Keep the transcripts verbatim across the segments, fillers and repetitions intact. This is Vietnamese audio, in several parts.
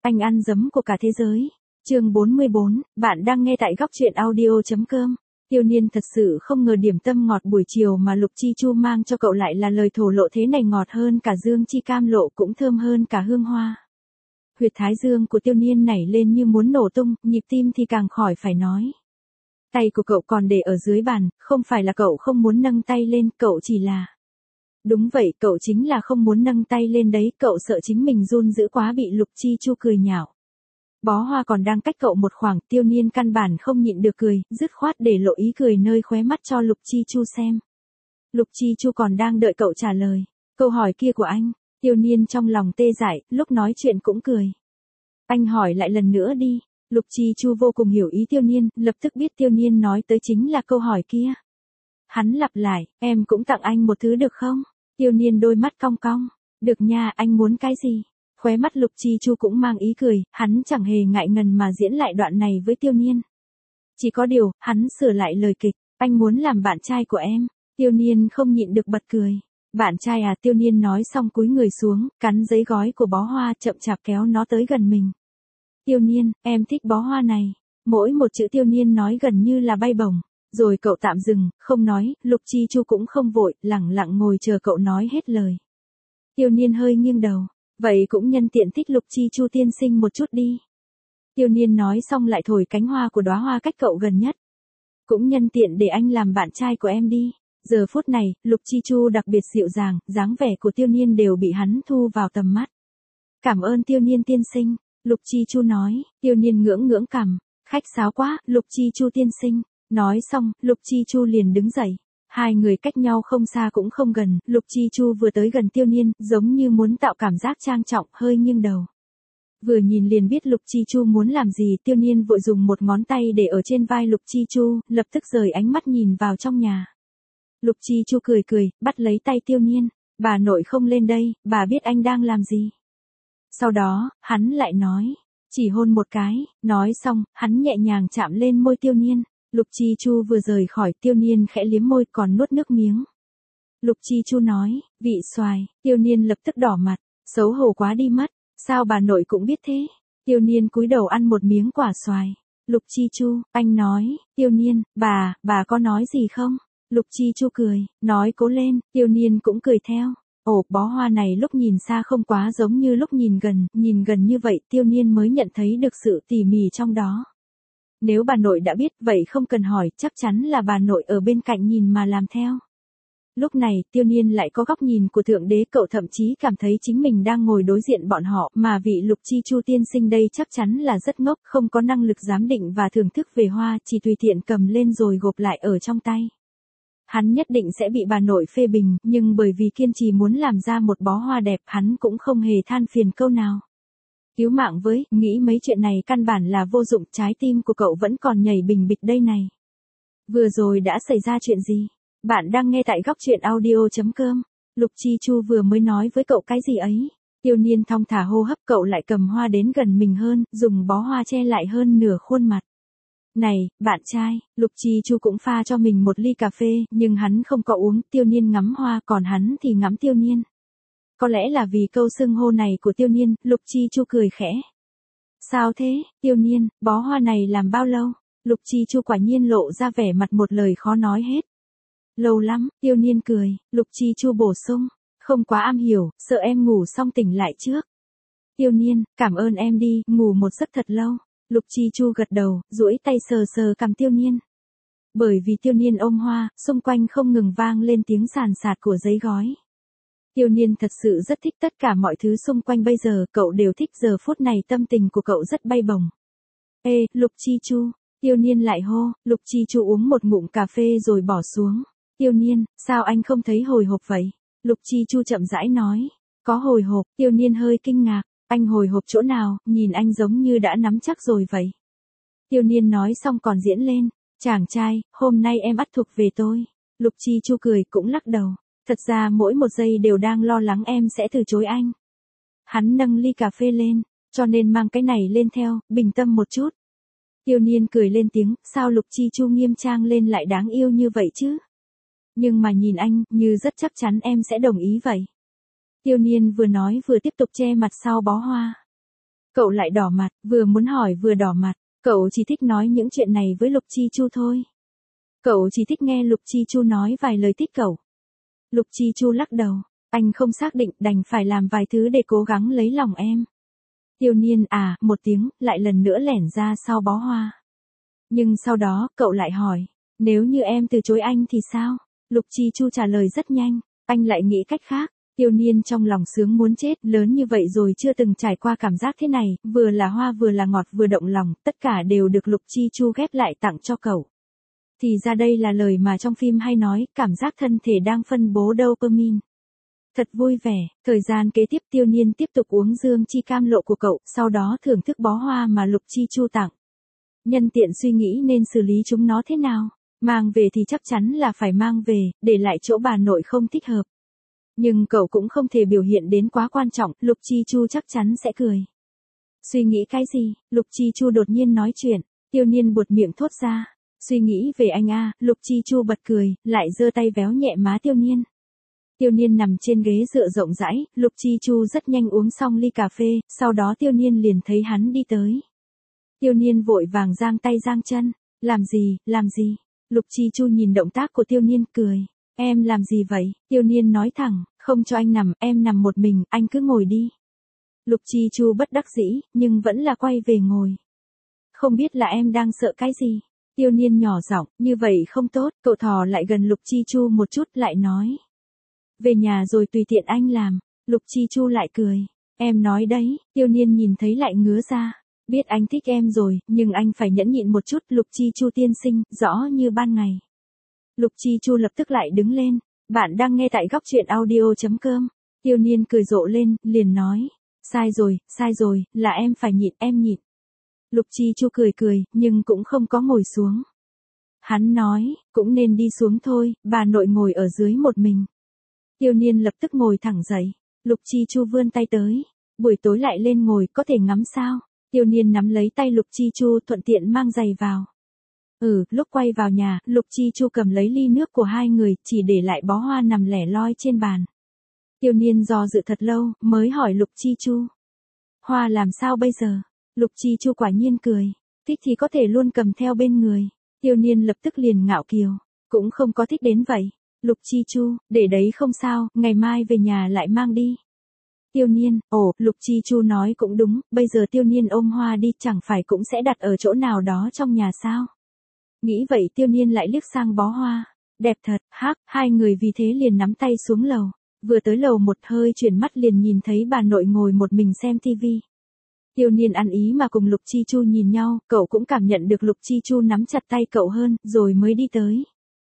Anh ăn dấm của cả thế giới. Chương bốn mươi bốn, bạn đang nghe tại góc truyện audio chấm com. Tiêu Niên thật sự không ngờ điểm tâm ngọt buổi chiều mà Lục Chi Chu mang cho cậu lại là lời thổ lộ thế này, ngọt hơn cả dương chi cam lộ, cũng thơm hơn cả hương hoa. Huyệt thái dương của Tiêu Niên nảy lên như muốn nổ tung, nhịp tim thì càng khỏi phải nói. Tay của cậu còn để ở dưới bàn, không phải là cậu không muốn nâng tay lên, cậu chỉ là... Đúng vậy, cậu chính là không muốn nâng tay lên đấy, cậu sợ chính mình run dữ quá bị Lục Chi Chu cười nhạo. Bó hoa còn đang cách cậu một khoảng, Tiêu Niên căn bản không nhịn được cười, dứt khoát để lộ ý cười nơi khóe mắt cho Lục Chi Chu xem. Lục Chi Chu còn đang đợi cậu trả lời câu hỏi kia của anh. Tiêu Niên trong lòng tê dại, lúc nói chuyện cũng cười. Anh hỏi lại lần nữa đi. Lục Chi Chu vô cùng hiểu ý Tiêu Niên, lập tức biết Tiêu Niên nói tới chính là câu hỏi kia. Hắn lặp lại, em cũng tặng anh một thứ được không? Tiêu Niên đôi mắt cong cong. Được nha, anh muốn cái gì? Khóe mắt Lục Chi Chu cũng mang ý cười, hắn chẳng hề ngại ngần mà diễn lại đoạn này với Tiêu Niên. Chỉ có điều, hắn sửa lại lời kịch, anh muốn làm bạn trai của em. Tiêu Niên không nhịn được bật cười. Bạn trai à? Tiêu Niên nói xong cúi người xuống, cắn giấy gói của bó hoa, chậm chạp kéo nó tới gần mình. Tiêu Niên, em thích bó hoa này. Mỗi một chữ Tiêu Niên nói gần như là bay bổng. Rồi cậu tạm dừng, không nói, Lục Chi Chu cũng không vội, lẳng lặng ngồi chờ cậu nói hết lời. Tiêu Niên hơi nghiêng đầu. Vậy cũng nhân tiện thích Lục Chi Chu tiên sinh một chút đi. Tiêu Niên nói xong lại thổi cánh hoa của đóa hoa cách cậu gần nhất. Cũng nhân tiện để anh làm bạn trai của em đi. Giờ phút này, Lục Chi Chu đặc biệt dịu dàng, dáng vẻ của Tiêu Niên đều bị hắn thu vào tầm mắt. Cảm ơn Tiêu Niên tiên sinh, Lục Chi Chu nói. Tiêu Niên ngưỡng ngưỡng cằm, khách sáo quá, Lục Chi Chu tiên sinh. Nói xong, Lục Chi Chu liền đứng dậy. Hai người cách nhau không xa cũng không gần, Lục Chi Chu vừa tới gần Tiêu Niên, giống như muốn tạo cảm giác trang trọng, hơi nghiêng đầu. Vừa nhìn liền biết Lục Chi Chu muốn làm gì, Tiêu Niên vội dùng một ngón tay để ở trên vai Lục Chi Chu, lập tức rời ánh mắt nhìn vào trong nhà. Lục Chi Chu cười cười, bắt lấy tay Tiêu Niên. Bà nội không lên đây, bà biết anh đang làm gì. Sau đó, hắn lại nói, chỉ hôn một cái, nói xong, hắn nhẹ nhàng chạm lên môi Tiêu Niên. Lục Chi Chu vừa rời khỏi, Tiêu Niên khẽ liếm môi còn nuốt nước miếng. Lục Chi Chu nói, vị xoài. Tiêu Niên lập tức đỏ mặt, xấu hổ quá đi mất, sao bà nội cũng biết thế. Tiêu Niên cúi đầu ăn một miếng quả xoài. Lục Chi Chu, anh nói. Tiêu Niên, bà, bà có nói gì không? Lục Chi Chu cười, nói cố lên. Tiêu Niên cũng cười theo. Ồ, bó hoa này lúc nhìn xa không quá giống như lúc nhìn gần, nhìn gần như vậy Tiêu Niên mới nhận thấy được sự tỉ mỉ trong đó. Nếu bà nội đã biết, vậy không cần hỏi, chắc chắn là bà nội ở bên cạnh nhìn mà làm theo. Lúc này, Tiêu Niên lại có góc nhìn của Thượng Đế, cậu thậm chí cảm thấy chính mình đang ngồi đối diện bọn họ, mà vị Lục Chi Chu tiên sinh đây chắc chắn là rất ngốc, không có năng lực giám định và thưởng thức về hoa, chỉ tùy tiện cầm lên rồi gộp lại ở trong tay. Hắn nhất định sẽ bị bà nội phê bình, nhưng bởi vì kiên trì muốn làm ra một bó hoa đẹp, hắn cũng không hề than phiền câu nào. Cứu mạng với, nghĩ mấy chuyện này căn bản là vô dụng, trái tim của cậu vẫn còn nhảy bình bịch đây này. Vừa rồi đã xảy ra chuyện gì? Bạn đang nghe tại góc truyện audio chấm com. Lục Chi Chu vừa mới nói với cậu cái gì ấy? Tiêu Niên thong thả hô hấp, cậu lại cầm hoa đến gần mình hơn, dùng bó hoa che lại hơn nửa khuôn mặt. Này, bạn trai, Lục Chi Chu cũng pha cho mình một ly cà phê, nhưng hắn không có uống, Tiêu Niên ngắm hoa, còn hắn thì ngắm Tiêu Niên. Có lẽ là vì câu xưng hô này của Tiêu Niên, Lục Chi Chu cười khẽ. Sao thế, Tiêu Niên, bó hoa này làm bao lâu? Lục Chi Chu quả nhiên lộ ra vẻ mặt một lời khó nói hết. Lâu lắm, Tiêu Niên cười, Lục Chi Chu bổ sung, không quá am hiểu, sợ em ngủ xong tỉnh lại trước. Tiêu Niên, cảm ơn em đi, ngủ một giấc thật lâu. Lục Chi Chu gật đầu, duỗi tay sờ sờ cằm Tiêu Niên. Bởi vì Tiêu Niên ôm hoa, xung quanh không ngừng vang lên tiếng sàn sạt của giấy gói. Tiêu Niên thật sự rất thích tất cả mọi thứ xung quanh bây giờ, cậu đều thích, giờ phút này tâm tình của cậu rất bay bổng. Ê, Lục Chi Chu, Tiêu Niên lại hô, Lục Chi Chu uống một ngụm cà phê rồi bỏ xuống. Tiêu Niên, sao anh không thấy hồi hộp vậy? Lục Chi Chu chậm rãi nói, có hồi hộp, Tiêu Niên hơi kinh ngạc, anh hồi hộp chỗ nào, nhìn anh giống như đã nắm chắc rồi vậy. Tiêu Niên nói xong còn diễn lên, chàng trai, hôm nay em bắt thuộc về tôi. Lục Chi Chu cười cũng lắc đầu. Thật ra mỗi một giây đều đang lo lắng em sẽ từ chối anh. Hắn nâng ly cà phê lên, cho nên mang cái này lên theo, bình tâm một chút. Tiêu Niên cười lên tiếng, sao Lục Chi Chu nghiêm trang lên lại đáng yêu như vậy chứ? Nhưng mà nhìn anh, như rất chắc chắn em sẽ đồng ý vậy. Tiêu Niên vừa nói vừa tiếp tục che mặt sau bó hoa. Cậu lại đỏ mặt, vừa muốn hỏi vừa đỏ mặt, cậu chỉ thích nói những chuyện này với Lục Chi Chu thôi. Cậu chỉ thích nghe Lục Chi Chu nói vài lời thích cậu. Lục Chi Chu lắc đầu, anh không xác định, đành phải làm vài thứ để cố gắng lấy lòng em. Tiêu Niên à, một tiếng, lại lần nữa lẻn ra sau bó hoa. Nhưng sau đó, cậu lại hỏi, nếu như em từ chối anh thì sao? Lục Chi Chu trả lời rất nhanh, anh lại nghĩ cách khác. Tiêu Niên trong lòng sướng muốn chết, lớn như vậy rồi chưa từng trải qua cảm giác thế này, vừa là hoa vừa là ngọt vừa động lòng, tất cả đều được Lục Chi Chu ghép lại tặng cho cậu. Thì ra đây là lời mà trong phim hay nói, cảm giác thân thể đang phân bố dopamine. Thật vui vẻ, thời gian kế tiếp Tiêu Niên tiếp tục uống dương chi cam lộ của cậu, sau đó thưởng thức bó hoa mà Lục Chi Chu tặng. Nhân tiện suy nghĩ nên xử lý chúng nó thế nào, mang về thì chắc chắn là phải mang về, để lại chỗ bà nội không thích hợp. Nhưng cậu cũng không thể biểu hiện đến quá quan trọng, Lục Chi Chu chắc chắn sẽ cười. Suy nghĩ cái gì? Lục Chi Chu đột nhiên nói chuyện, Tiêu Niên buột miệng thốt ra. Suy nghĩ về anh a, Lục Chi Chu bật cười, lại giơ tay véo nhẹ má Tiêu Niên. Tiêu Niên nằm trên ghế dựa rộng rãi, Lục Chi Chu rất nhanh uống xong ly cà phê, sau đó Tiêu Niên liền thấy hắn đi tới. Tiêu Niên vội vàng giang tay giang chân, làm gì, làm gì? Lục Chi Chu nhìn động tác của Tiêu Niên cười, em làm gì vậy? Tiêu Niên nói thẳng, không cho anh nằm, em nằm một mình, anh cứ ngồi đi. Lục Chi Chu bất đắc dĩ, nhưng vẫn là quay về ngồi. Không biết là em đang sợ cái gì? Tiêu Niên nhỏ giọng, như vậy không tốt, cậu thò lại gần Lục Chi Chu một chút lại nói. Về nhà rồi tùy tiện anh làm, Lục Chi Chu lại cười. Em nói đấy, Tiêu Niên nhìn thấy lại ngứa ra. Biết anh thích em rồi, nhưng anh phải nhẫn nhịn một chút, Lục Chi Chu tiên sinh, rõ như ban ngày. Lục Chi Chu lập tức lại đứng lên. Bạn đang nghe tại góc truyện audio chấm com. Tiêu Niên cười rộ lên, liền nói. Sai rồi, sai rồi, là em phải nhịn, em nhịn. Lục Chi Chu cười cười, nhưng cũng không có ngồi xuống. Hắn nói, cũng nên đi xuống thôi, bà nội ngồi ở dưới một mình. Tiêu Niên lập tức ngồi thẳng dậy. Lục Chi Chu vươn tay tới. Buổi tối lại lên ngồi, có thể ngắm sao? Tiêu Niên nắm lấy tay Lục Chi Chu thuận tiện mang giày vào. Ừ, lúc quay vào nhà, Lục Chi Chu cầm lấy ly nước của hai người, chỉ để lại bó hoa nằm lẻ loi trên bàn. Tiêu Niên do dự thật lâu, mới hỏi Lục Chi Chu. Hoa làm sao bây giờ? Lục Chi Chu quả nhiên cười. Thích thì có thể luôn cầm theo bên người. Tiêu Niên lập tức liền ngạo kiều. Cũng không có thích đến vậy. Lục Chi Chu, để đấy không sao, ngày mai về nhà lại mang đi. Tiêu Niên, ồ, Lục Chi Chu nói cũng đúng, bây giờ Tiêu Niên ôm hoa đi chẳng phải cũng sẽ đặt ở chỗ nào đó trong nhà sao. Nghĩ vậy Tiêu Niên lại liếc sang bó hoa. Đẹp thật, hắc, hai người vì thế liền nắm tay xuống lầu. Vừa tới lầu một hơi chuyển mắt liền nhìn thấy bà nội ngồi một mình xem tivi. Tiêu Niên ăn ý mà cùng Lục Chi Chu nhìn nhau, cậu cũng cảm nhận được Lục Chi Chu nắm chặt tay cậu hơn, rồi mới đi tới.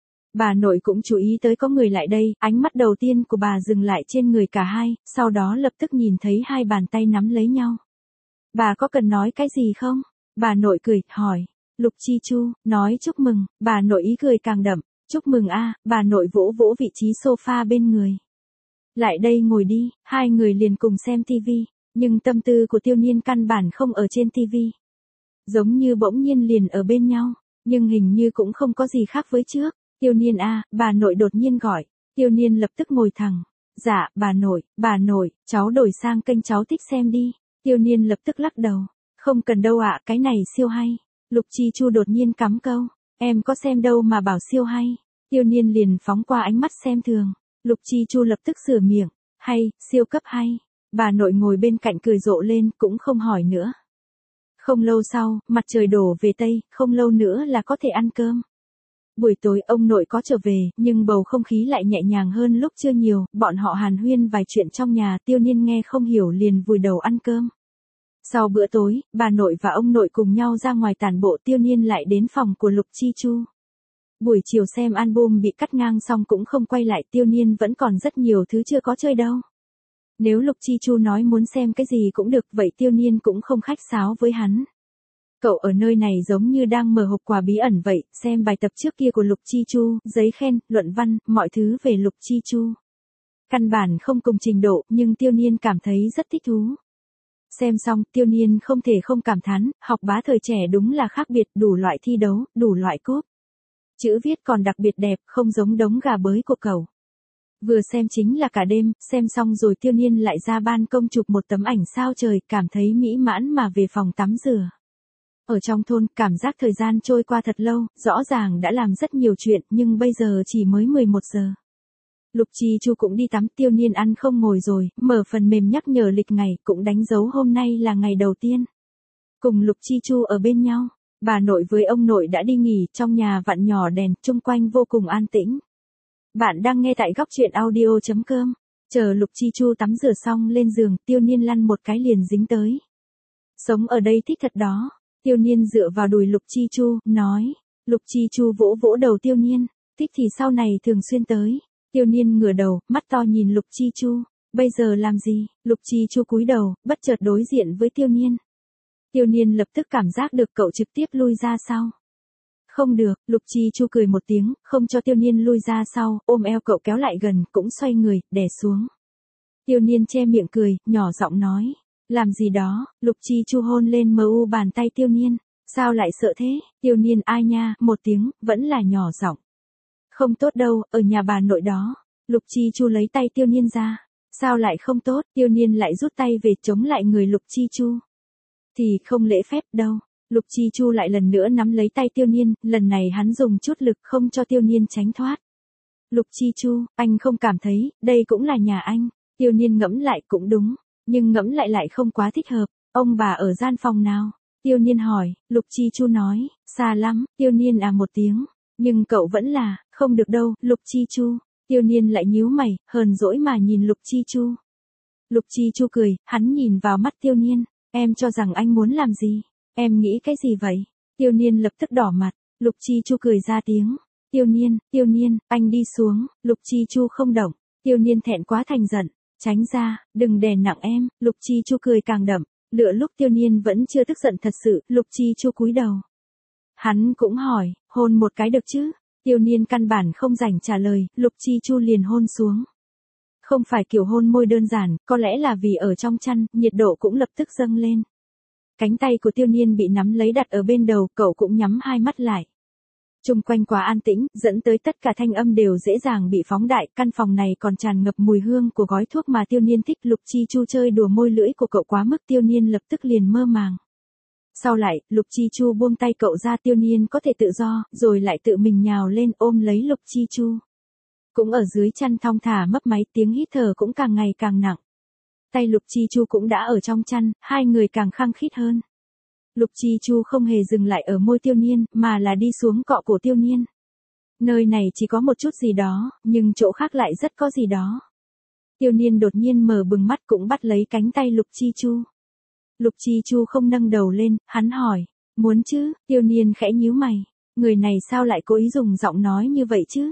Bà nội cũng chú ý tới có người lại đây, ánh mắt đầu tiên của bà dừng lại trên người cả hai, sau đó lập tức nhìn thấy hai bàn tay nắm lấy nhau. Bà có cần nói cái gì không? Bà nội cười, hỏi. Lục Chi Chu, nói chúc mừng, bà nội ý cười càng đậm. Chúc mừng a, bà nội vỗ vỗ vị trí sofa bên người. Lại đây ngồi đi, hai người liền cùng xem tivi, nhưng tâm tư của Tiêu Niên căn bản không ở trên tivi. Giống như bỗng nhiên liền ở bên nhau, nhưng hình như cũng không có gì khác với trước. Tiêu Niên a, bà nội đột nhiên gọi. Tiêu Niên lập tức ngồi thẳng. Dạ, bà nội, bà nội, cháu đổi sang kênh cháu thích xem đi. Tiêu Niên lập tức lắc đầu. Không cần đâu ạ, cái này siêu hay. Lục Chi Chu đột nhiên cắm câu. Em có xem đâu mà bảo siêu hay. Tiêu Niên liền phóng qua ánh mắt xem thường. Lục Chi Chu lập tức sửa miệng. Hay, siêu cấp hay. Bà nội ngồi bên cạnh cười rộ lên, cũng không hỏi nữa. Không lâu sau, mặt trời đổ về Tây, không lâu nữa là có thể ăn cơm. Buổi tối ông nội có trở về, nhưng bầu không khí lại nhẹ nhàng hơn lúc trưa nhiều, bọn họ hàn huyên vài chuyện trong nhà, Tiêu Niên nghe không hiểu liền vùi đầu ăn cơm. Sau bữa tối, bà nội và ông nội cùng nhau ra ngoài tản bộ, Tiêu Niên lại đến phòng của Lục Chi Chu. Buổi chiều xem album bị cắt ngang xong cũng không quay lại, Tiêu Niên vẫn còn rất nhiều thứ chưa có chơi đâu. Nếu Lục Chi Chu nói muốn xem cái gì cũng được, vậy Tiêu Niên cũng không khách sáo với hắn. Cậu ở nơi này giống như đang mở hộp quà bí ẩn vậy, xem bài tập trước kia của Lục Chi Chu, giấy khen, luận văn, mọi thứ về Lục Chi Chu. Căn bản không cùng trình độ, nhưng Tiêu Niên cảm thấy rất thích thú. Xem xong, Tiêu Niên không thể không cảm thán, học bá thời trẻ đúng là khác biệt, đủ loại thi đấu, đủ loại cúp. Chữ viết còn đặc biệt đẹp, không giống đống gà bới của cậu. Vừa xem chính là cả đêm, xem xong rồi Tiêu Niên lại ra ban công chụp một tấm ảnh sao trời, cảm thấy mỹ mãn mà về phòng tắm rửa. Ở trong thôn, cảm giác thời gian trôi qua thật lâu, rõ ràng đã làm rất nhiều chuyện, nhưng bây giờ chỉ mới mười một giờ. Lục Chi Chu cũng đi tắm, Tiêu Niên ăn không ngồi rồi, mở phần mềm nhắc nhở lịch ngày, cũng đánh dấu hôm nay là ngày đầu tiên. Cùng Lục Chi Chu ở bên nhau, bà nội với ông nội đã đi nghỉ, trong nhà vặn nhỏ đèn, chung quanh vô cùng an tĩnh. Bạn đang nghe tại góc truyện audio chấm com. Chờ Lục Chi Chu tắm rửa xong lên giường, Tiêu Niên lăn một cái liền dính tới. Sống ở đây thích thật đó. Tiêu Niên dựa vào đùi Lục Chi Chu, nói. Lục Chi Chu vỗ vỗ đầu Tiêu Niên, thích thì sau này thường xuyên tới. Tiêu Niên ngửa đầu, mắt to nhìn Lục Chi Chu, bây giờ làm gì? Lục Chi Chu cúi đầu, bất chợt đối diện với Tiêu Niên. Tiêu Niên lập tức cảm giác được cậu trực tiếp lui ra sau. Không được, Lục Chi Chu cười một tiếng, không cho Tiêu Niên lui ra sau, ôm eo cậu kéo lại gần, cũng xoay người, đè xuống. Tiêu Niên che miệng cười, nhỏ giọng nói. Làm gì đó? Lục Chi Chu hôn lên mờ u bàn tay Tiêu Niên. Sao lại sợ thế? Tiêu Niên ai nha, một tiếng, vẫn là nhỏ giọng. Không tốt đâu, ở nhà bà nội đó. Lục Chi Chu lấy tay Tiêu Niên ra. Sao lại không tốt? Tiêu Niên lại rút tay về chống lại người Lục Chi Chu. Thì không lễ phép đâu. Lục Chi Chu lại lần nữa nắm lấy tay Tiêu Niên, lần này hắn dùng chút lực không cho Tiêu Niên tránh thoát. Lục Chi Chu, anh không cảm thấy, đây cũng là nhà anh. Tiêu Niên ngẫm lại cũng đúng, nhưng ngẫm lại lại không quá thích hợp. Ông bà ở gian phòng nào? Tiêu Niên hỏi. Lục Chi Chu nói, xa lắm. Tiêu Niên à một tiếng, nhưng cậu vẫn là, không được đâu. Lục Chi Chu. Tiêu Niên lại nhíu mày, hờn dỗi mà nhìn Lục Chi Chu. Lục Chi Chu cười, hắn nhìn vào mắt Tiêu Niên, em cho rằng anh muốn làm gì? Em nghĩ cái gì vậy? Tiêu Niên lập tức đỏ mặt. Lục Chi Chu cười ra tiếng. Tiêu Niên, Tiêu Niên, anh đi xuống. Lục Chi Chu không động. Tiêu Niên thẹn quá thành giận. Tránh ra, đừng đè nặng em. Lục Chi Chu cười càng đậm. Lựa lúc Tiêu Niên vẫn chưa tức giận thật sự, Lục Chi Chu cúi đầu. Hắn cũng hỏi, hôn một cái được chứ? Tiêu Niên căn bản không rảnh trả lời, Lục Chi Chu liền hôn xuống. Không phải kiểu hôn môi đơn giản, có lẽ là vì ở trong chăn, nhiệt độ cũng lập tức dâng lên. Cánh tay của Tiêu Niên bị nắm lấy đặt ở bên đầu, cậu cũng nhắm hai mắt lại. Chung quanh quá an tĩnh, dẫn tới tất cả thanh âm đều dễ dàng bị phóng đại, căn phòng này còn tràn ngập mùi hương của gói thuốc mà Tiêu Niên thích. Lục Chi Chu chơi đùa môi lưỡi của cậu quá mức, Tiêu Niên lập tức liền mơ màng. Sau lại, Lục Chi Chu buông tay cậu ra, Tiêu Niên có thể tự do, rồi lại tự mình nhào lên ôm lấy Lục Chi Chu. Cũng ở dưới chăn thong thả mấp máy, tiếng hít thở cũng càng ngày càng nặng. Tay Lục Chi Chu cũng đã ở trong chăn, hai người càng khăng khít hơn. Lục Chi Chu không hề dừng lại ở môi Tiêu Niên, mà là đi xuống cọ cổ Tiêu Niên. Nơi này chỉ có một chút gì đó, nhưng chỗ khác lại rất có gì đó. Tiêu Niên đột nhiên mở bừng mắt cũng bắt lấy cánh tay Lục Chi Chu. Lục Chi Chu không nâng đầu lên, hắn hỏi, muốn chứ? Tiêu Niên khẽ nhíu mày, người này sao lại cố ý dùng giọng nói như vậy chứ?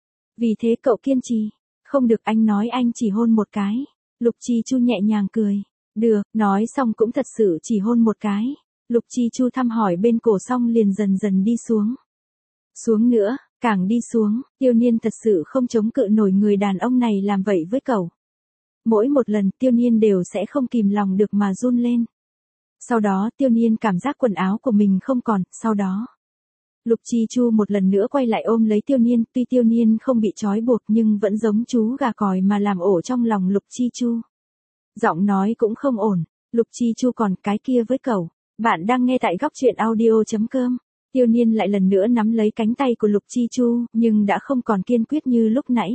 Vì thế cậu kiên trì, không được, anh nói anh chỉ hôn một cái. Lục Chi Chu nhẹ nhàng cười, được, nói xong cũng thật sự chỉ hôn một cái. Lục Chi Chu thăm hỏi bên cổ xong liền dần dần đi xuống. Xuống nữa, càng đi xuống, Tiêu Niên thật sự không chống cự nổi người đàn ông này làm vậy với cậu. Mỗi một lần Tiêu Niên đều sẽ không kìm lòng được mà run lên. Sau đó Tiêu Niên cảm giác quần áo của mình không còn, sau đó. Lục Chi Chu một lần nữa quay lại ôm lấy Tiêu Niên, tuy Tiêu Niên không bị trói buộc nhưng vẫn giống chú gà còi mà làm ổ trong lòng Lục Chi Chu. Giọng nói cũng không ổn, Lục Chi Chu còn cái kia với cậu. Bạn đang nghe tại góc truyện audio chấm com. Tiêu Niên lại lần nữa nắm lấy cánh tay của Lục Chi Chu, nhưng đã không còn kiên quyết như lúc nãy.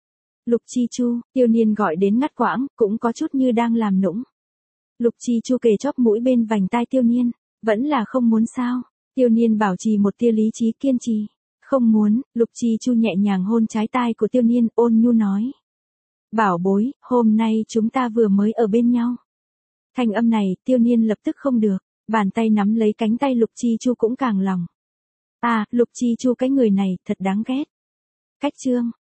Lục Chi Chu, Tiêu Niên gọi đến ngắt quãng, cũng có chút như đang làm nũng. Lục Chi Chu kề chóp mũi bên vành tai Tiêu Niên, vẫn là không muốn sao? Tiêu Niên bảo trì một tia lý trí kiên trì. Không muốn. Lục Chi Chu nhẹ nhàng hôn trái tai của Tiêu Niên, ôn nhu nói. Bảo bối, hôm nay chúng ta vừa mới ở bên nhau. Thanh âm này, Tiêu Niên lập tức không được, bàn tay nắm lấy cánh tay Lục Chi Chu cũng càng lòng. À, Lục Chi Chu cái người này, thật đáng ghét. Cách chương.